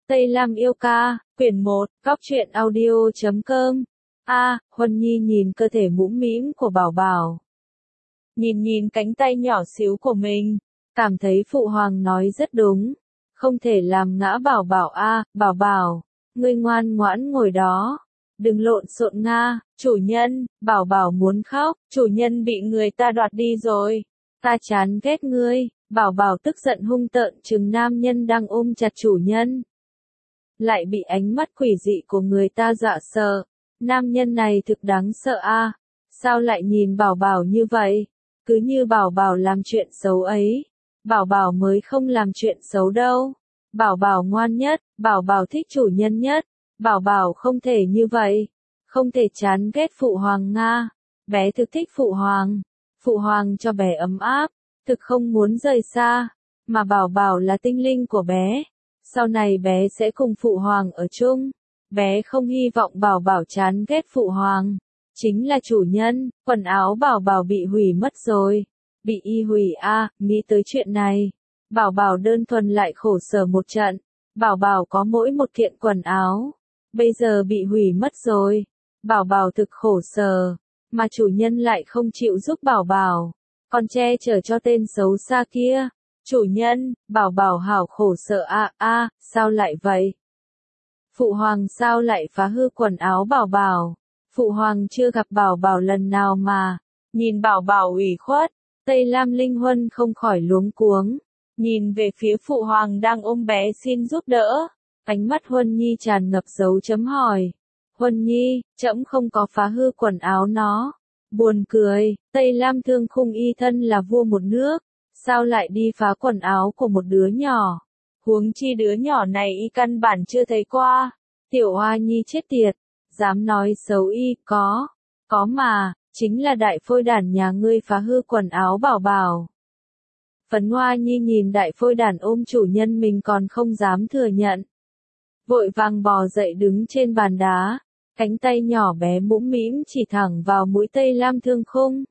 Tây Lam yêu ca, quyển 1, Góc truyện audio.com. Huân Nhi nhìn cơ thể mũm mĩm của Bảo Bảo. Nhìn cánh tay nhỏ xíu của mình, cảm thấy Phụ Hoàng nói rất đúng. Không thể làm ngã Bảo Bảo Bảo Bảo, ngươi ngoan ngoãn ngồi đó. Đừng lộn xộn nga, chủ nhân, Bảo Bảo muốn khóc, chủ nhân bị người ta đoạt đi rồi. Ta chán ghét ngươi, Bảo Bảo tức giận hung tợn trừng nam nhân đang ôm chặt chủ nhân. Lại bị ánh mắt quỷ dị của người ta dọa sợ. Nam nhân này thực đáng sợ sao lại nhìn Bảo Bảo như vậy? Cứ như Bảo Bảo làm chuyện xấu ấy. Bảo Bảo mới không làm chuyện xấu đâu. Bảo Bảo ngoan nhất, Bảo Bảo thích chủ nhân nhất. Bảo Bảo không thể như vậy. Không thể chán ghét Phụ Hoàng nga. Bé thực thích Phụ Hoàng. Phụ Hoàng cho bé ấm áp. Thực không muốn rời xa. Mà Bảo Bảo là tinh linh của bé. Sau này bé sẽ cùng Phụ Hoàng ở chung. Bé không hy vọng Bảo Bảo chán ghét Phụ Hoàng. Chính là chủ nhân, quần áo Bảo Bảo bị hủy mất rồi. Bị y hủy nghĩ tới chuyện này. Bảo Bảo đơn thuần lại khổ sở một trận. Bảo Bảo có mỗi một kiện quần áo. Bây giờ bị hủy mất rồi. Bảo Bảo thực khổ sở. Mà chủ nhân lại không chịu giúp Bảo Bảo. Còn che chở cho tên xấu xa kia. Chủ nhân, Bảo Bảo hảo khổ sở sao lại vậy? Phụ Hoàng sao lại phá hư quần áo Bảo Bảo? Phụ Hoàng chưa gặp Bảo Bảo lần nào mà. Nhìn Bảo Bảo ủy khuất, Tây Lam Linh Huân không khỏi luống cuống. Nhìn về phía Phụ Hoàng đang ôm bé xin giúp đỡ. Ánh mắt Huân Nhi tràn ngập dấu chấm hỏi. Huân Nhi, trẫm không có phá hư quần áo nó. Buồn cười, Tây Lam Thương Khung y thân là vua một nước. Sao lại đi phá quần áo của một đứa nhỏ? Huống chi đứa nhỏ này y căn bản chưa thấy qua. Tiểu Hoa Nhi chết tiệt, dám nói xấu y, có mà, chính là đại phôi đản nhà ngươi phá hư quần áo Bảo Bảo. Phấn Hoa Nhi nhìn đại phôi đản ôm chủ nhân mình còn không dám thừa nhận. Vội vàng bò dậy đứng trên bàn đá, cánh tay nhỏ bé mũm mĩm chỉ thẳng vào mũi Tây Lam Thương Khung.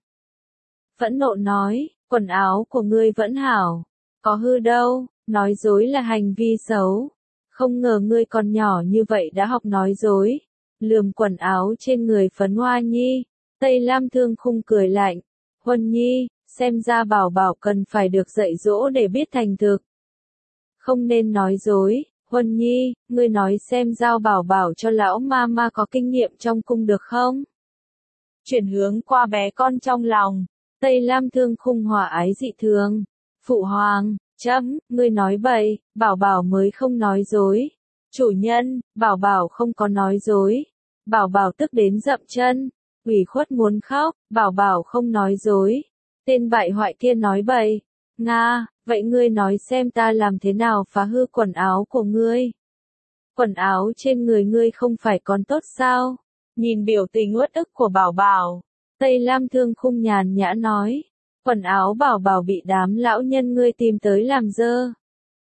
Phẫn nộ nói, quần áo của ngươi vẫn hảo, có hư đâu, nói dối là hành vi xấu. Không ngờ ngươi còn nhỏ như vậy đã học nói dối. Lườm quần áo trên người Phấn Hoa Nhi, Tây Lam Thương Khung cười lạnh. Huân Nhi, xem ra Bảo Bảo cần phải được dạy dỗ để biết thành thực. Không nên nói dối, Huân Nhi, ngươi nói xem giao Bảo Bảo cho lão ma có kinh nghiệm trong cung được không? Chuyển hướng qua bé con trong lòng, Tây Lam Thương Khung hòa ái dị thường. Phụ Hoàng, ngươi nói bậy, Bảo Bảo mới không nói dối. Chủ nhân, Bảo Bảo không có nói dối. Bảo Bảo tức đến dậm chân, ủy khuất muốn khóc, Bảo Bảo không nói dối. Tên bại hoại kia nói bậy. Nga, vậy ngươi nói xem ta làm thế nào phá hư quần áo của ngươi? Quần áo trên người ngươi không phải còn tốt sao? Nhìn biểu tình uất ức của Bảo Bảo, Tây Lam Thương Khung nhàn nhã nói. Quần áo Bảo Bảo bị đám lão nhân ngươi tìm tới làm dơ.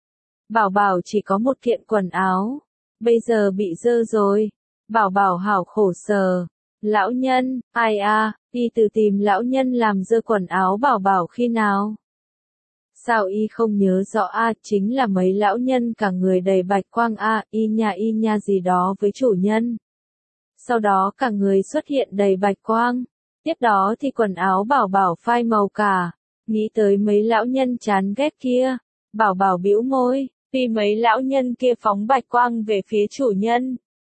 Bảo Bảo chỉ có một kiện quần áo, bây giờ bị dơ rồi. Bảo Bảo hảo khổ sở. Lão nhân, y từ tìm lão nhân làm dơ quần áo Bảo Bảo khi nào? Sao y không nhớ rõ chính là mấy lão nhân cả người đầy bạch quang y nha gì đó với chủ nhân. Sau đó cả người xuất hiện đầy bạch quang. Tiếp đó thì quần áo Bảo Bảo phai màu cả. Nghĩ tới mấy lão nhân chán ghét kia. Bảo Bảo bĩu môi, vì mấy lão nhân kia phóng bạch quang về phía chủ nhân.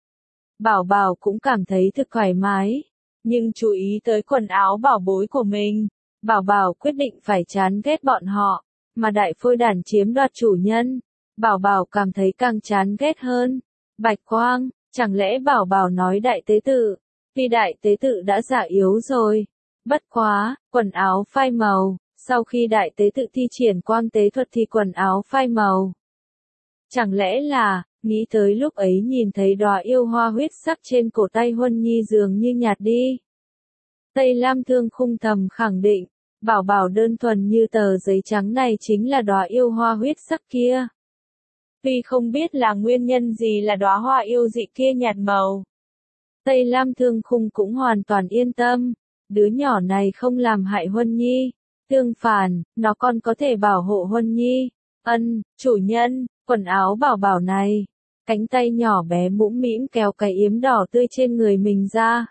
Bảo Bảo cũng cảm thấy thực thoải mái. Nhưng chú ý tới quần áo bảo bối của mình. Bảo Bảo quyết định phải chán ghét bọn họ. Mà đại phôi đản chiếm đoạt chủ nhân. Bảo Bảo cảm thấy càng chán ghét hơn. Bạch quang, chẳng lẽ Bảo Bảo nói đại tế tự? Vì đại tế tự đã già yếu rồi. Bất quá, quần áo phai màu. Sau khi đại tế tự thi triển quang tế thuật thì quần áo phai màu. Chẳng lẽ là, nghĩ tới lúc ấy nhìn thấy đóa yêu hoa huyết sắc trên cổ tay Huân Nhi dường như nhạt đi. Tây Lam Thương Khung thầm khẳng định, Bảo Bảo đơn thuần như tờ giấy trắng này chính là đóa yêu hoa huyết sắc kia. Vì không biết là nguyên nhân gì là đóa hoa yêu dị kia nhạt màu. Tây Lam Thương Khung cũng hoàn toàn yên tâm, đứa nhỏ này không làm hại Huân Nhi. Tương phản, nó còn có thể bảo hộ Huân Nhi. Chủ nhân, quần áo Bảo Bảo này, Cánh tay nhỏ bé mũm mĩm kéo cái yếm đỏ tươi trên người mình ra.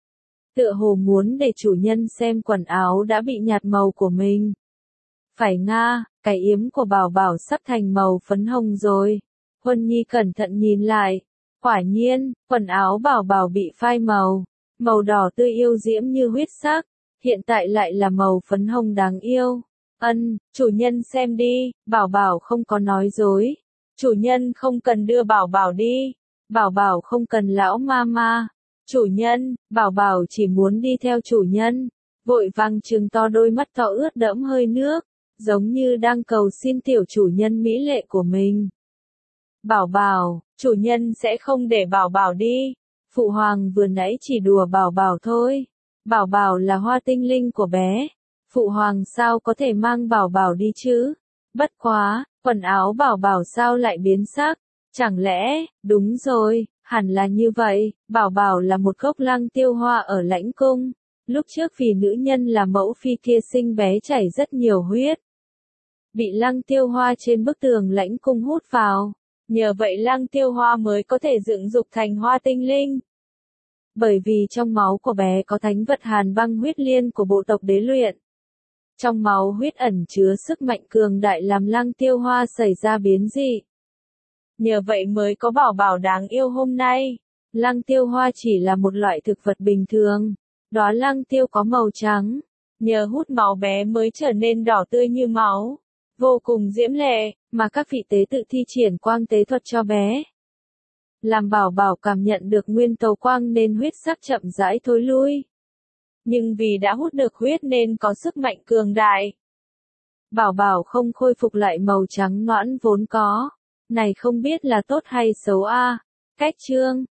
Tựa hồ muốn để chủ nhân xem quần áo đã bị nhạt màu của mình. Phải nga, cái yếm của Bảo Bảo sắp thành màu phấn hồng rồi. Huân Nhi cẩn thận nhìn lại. Quả nhiên, quần áo Bảo Bảo bị phai màu. Màu đỏ tươi yêu diễm như huyết sắc. Hiện tại lại là màu phấn hồng đáng yêu. Chủ nhân xem đi, Bảo Bảo không có nói dối. Chủ nhân không cần đưa Bảo Bảo đi. Bảo Bảo không cần lão mama. Chủ nhân, Bảo Bảo chỉ muốn đi theo chủ nhân. Vội vàng trừng to đôi mắt to ướt đẫm hơi nước, giống như đang cầu xin tiểu chủ nhân mỹ lệ của mình. Bảo Bảo, chủ nhân sẽ không để Bảo Bảo đi. Phụ hoàng vừa nãy chỉ đùa Bảo Bảo thôi. Bảo Bảo là hoa tinh linh của bé. Phụ hoàng sao có thể mang Bảo Bảo đi chứ? Bất quá, quần áo Bảo Bảo sao lại biến sắc? Chẳng lẽ, đúng rồi, hẳn là như vậy, Bảo Bảo là một gốc lăng tiêu hoa ở lãnh cung. Lúc trước vì nữ nhân là mẫu phi kia sinh bé chảy rất nhiều huyết. Bị lăng tiêu hoa trên bức tường lãnh cung hút vào. Nhờ vậy lăng tiêu hoa mới có thể dựng dục thành hoa tinh linh. Bởi vì trong máu của bé có thánh vật hàn băng huyết liên của bộ tộc đế luyện. Trong máu huyết ẩn chứa sức mạnh cường đại làm lăng tiêu hoa xảy ra biến dị. Nhờ vậy mới có Bảo Bảo đáng yêu hôm nay. Lăng tiêu hoa chỉ là một loại thực vật bình thường. Đóa lăng tiêu có màu trắng. Nhờ hút máu bé mới trở nên đỏ tươi như máu. Vô cùng diễm lệ, mà các vị tế tự thi triển quang tế thuật cho bé. Làm Bảo Bảo cảm nhận được nguyên tố quang nên huyết sắc chậm rãi thối lui. Nhưng vì đã hút được huyết nên có sức mạnh cường đại. Bảo Bảo không khôi phục lại màu trắng nõn vốn có. Này không biết là tốt hay xấu a. Cách chương